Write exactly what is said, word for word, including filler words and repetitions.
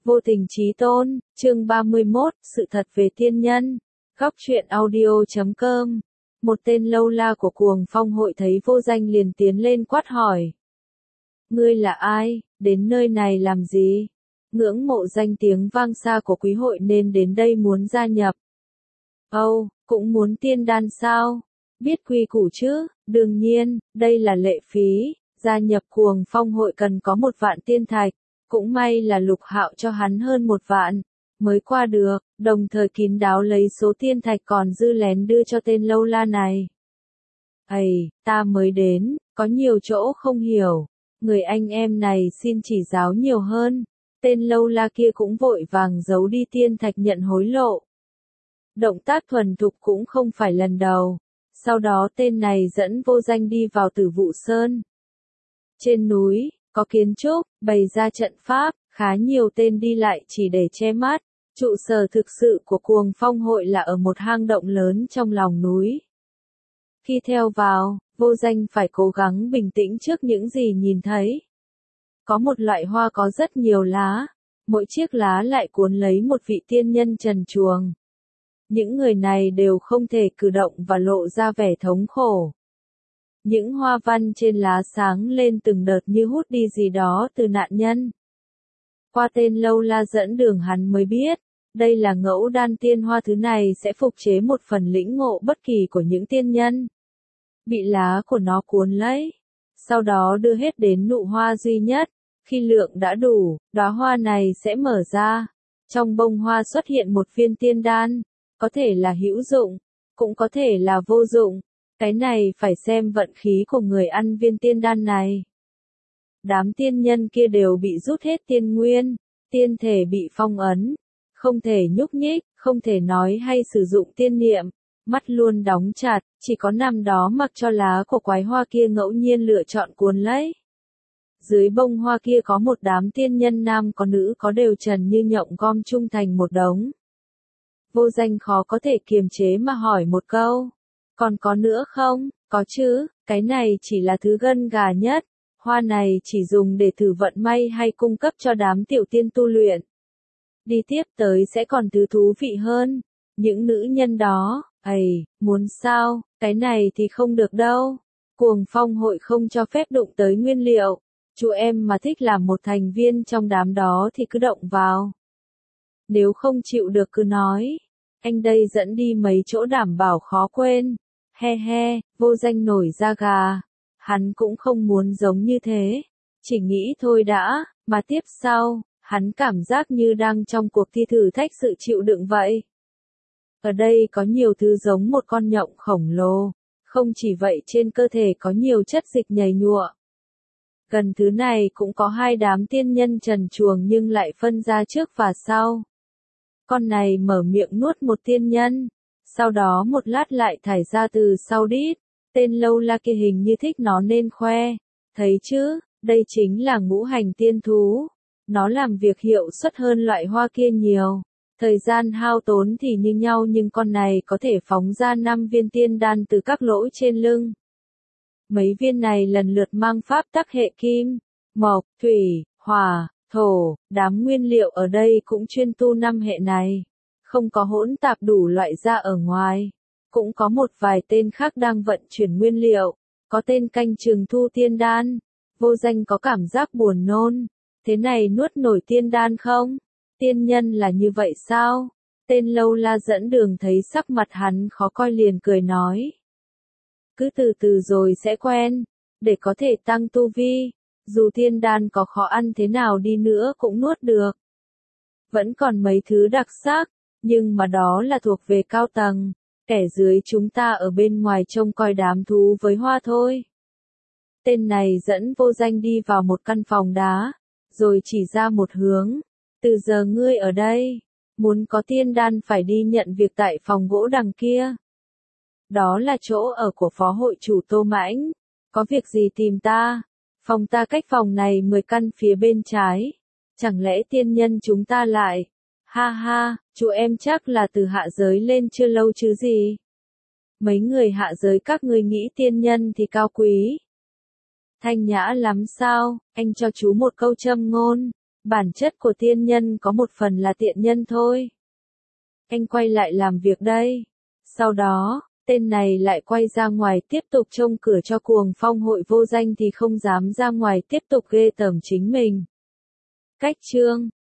Vô tình chí tôn, chương ba mươi mốt, sự thật về tiên nhân. Góc truyện audio chấm com. Một tên lâu la của Cuồng Phong hội thấy Vô Danh liền tiến lên quát hỏi. Ngươi là ai, đến nơi này làm gì? Ngưỡng mộ danh tiếng vang xa của quý hội nên đến đây muốn gia nhập. Âu, oh, cũng muốn tiên đan sao? Biết quy củ chứ, đương nhiên, đây là lệ phí, gia nhập Cuồng Phong hội cần có một vạn tiên thạch. Cũng may là Lục Hạo cho hắn hơn một vạn, mới qua được, đồng thời kín đáo lấy số tiên thạch còn dư lén đưa cho tên lâu la này. Ây, ta mới đến, có nhiều chỗ không hiểu, người anh em này xin chỉ giáo nhiều hơn. Tên lâu la kia cũng vội vàng giấu đi tiên thạch nhận hối lộ. Động tác thuần thục cũng không phải lần đầu. Sau đó tên này dẫn Vô Danh đi vào Tử Vụ Sơn. Trên núi, có kiến trúc, bày ra trận pháp, khá nhiều tên đi lại chỉ để che mắt. Trụ sở thực sự của Cuồng Phong hội là ở một hang động lớn trong lòng núi. Khi theo vào, Vô Danh phải cố gắng bình tĩnh trước những gì nhìn thấy. Có một loại hoa có rất nhiều lá, mỗi chiếc lá lại cuốn lấy một vị tiên nhân trần truồng. Những người này đều không thể cử động và lộ ra vẻ thống khổ. Những hoa văn trên lá sáng lên từng đợt như hút đi gì đó từ nạn nhân. Qua tên lâu la dẫn đường hắn mới biết, đây là ngẫu đan tiên hoa, thứ này sẽ phục chế một phần lĩnh ngộ bất kỳ của những tiên nhân. Bị lá của nó cuốn lấy, sau đó đưa hết đến nụ hoa duy nhất, khi lượng đã đủ, đóa hoa này sẽ mở ra. Trong bông hoa xuất hiện một viên tiên đan, có thể là hữu dụng, cũng có thể là vô dụng. Cái này phải xem vận khí của người ăn viên tiên đan này. Đám tiên nhân kia đều bị rút hết tiên nguyên, tiên thể bị phong ấn, không thể nhúc nhích, không thể nói hay sử dụng tiên niệm, mắt luôn đóng chặt, chỉ có nằm đó mặc cho lá của quái hoa kia ngẫu nhiên lựa chọn cuốn lấy. Dưới bông hoa kia có một đám tiên nhân nam có nữ có đều trần như nhộng gom chung thành một đống. Vô Danh khó có thể kiềm chế mà hỏi một câu. Còn có nữa không? Có chứ, cái này chỉ là thứ gân gà nhất. Hoa này chỉ dùng để thử vận may hay cung cấp cho đám tiểu tiên tu luyện. Đi tiếp tới sẽ còn thứ thú vị hơn. Những nữ nhân đó, ầy, muốn sao, cái này thì không được đâu. Cuồng Phong hội không cho phép đụng tới nguyên liệu. Chú em mà thích làm một thành viên trong đám đó thì cứ động vào. Nếu không chịu được cứ nói. Anh đây dẫn đi mấy chỗ đảm bảo khó quên. He he, Vô Danh nổi da gà. Hắn cũng không muốn giống như thế. Chỉ nghĩ thôi đã, mà tiếp sau, hắn cảm giác như đang trong cuộc thi thử thách sự chịu đựng vậy. Ở đây có nhiều thứ giống một con nhộng khổng lồ. Không chỉ vậy, trên cơ thể có nhiều chất dịch nhầy nhụa. Gần thứ này cũng có hai đám tiên nhân trần truồng nhưng lại phân ra trước và sau. Con này mở miệng nuốt một tiên nhân, sau đó một lát lại thải ra từ sau đít. Tên lâu la kia hình như thích nó nên khoe. Thấy chứ, đây chính là ngũ hành tiên thú. Nó làm việc hiệu suất hơn loại hoa kia nhiều. Thời gian hao tốn thì như nhau nhưng con này có thể phóng ra năm viên tiên đan từ các lỗ trên lưng. Mấy viên này lần lượt mang pháp tắc hệ kim, mộc, thủy, hỏa, thổ. Đám nguyên liệu ở đây cũng chuyên tu năm hệ này. Không có hỗn tạp đủ loại ra ở ngoài. Cũng có một vài tên khác đang vận chuyển nguyên liệu. Có tên canh chừng thu tiên đan. Vô Danh có cảm giác buồn nôn. Thế này nuốt nổi tiên đan không? Tiên nhân là như vậy sao? Tên lâu la dẫn đường thấy sắc mặt hắn khó coi liền cười nói. Cứ từ từ rồi sẽ quen. Để có thể tăng tu vi. Dù tiên đan có khó ăn thế nào đi nữa cũng nuốt được. Vẫn còn mấy thứ đặc sắc. Nhưng mà đó là thuộc về cao tầng. Kẻ dưới chúng ta ở bên ngoài trông coi đám thú với hoa thôi. Tên này dẫn Vô Danh đi vào một căn phòng đá. Rồi chỉ ra một hướng. Từ giờ ngươi ở đây. Muốn có tiên đan phải đi nhận việc tại phòng gỗ đằng kia. Đó là chỗ ở của phó hội chủ Tô Mãnh. Có việc gì tìm ta? Phòng ta cách phòng này mười căn phía bên trái. Chẳng lẽ tiên nhân chúng ta lại? Ha ha, chú em chắc là từ hạ giới lên chưa lâu chứ gì? Mấy người hạ giới các ngươi nghĩ tiên nhân thì cao quý. Thanh nhã lắm sao? Anh cho chú một câu châm ngôn. Bản chất của tiên nhân có một phần là tiện nhân thôi. Anh quay lại làm việc đây. Sau đó, tên này lại quay ra ngoài tiếp tục trông cửa cho Cuồng Phong hội vô danh thì không dám ra ngoài tiếp tục ghê tởm chính mình. Cách chương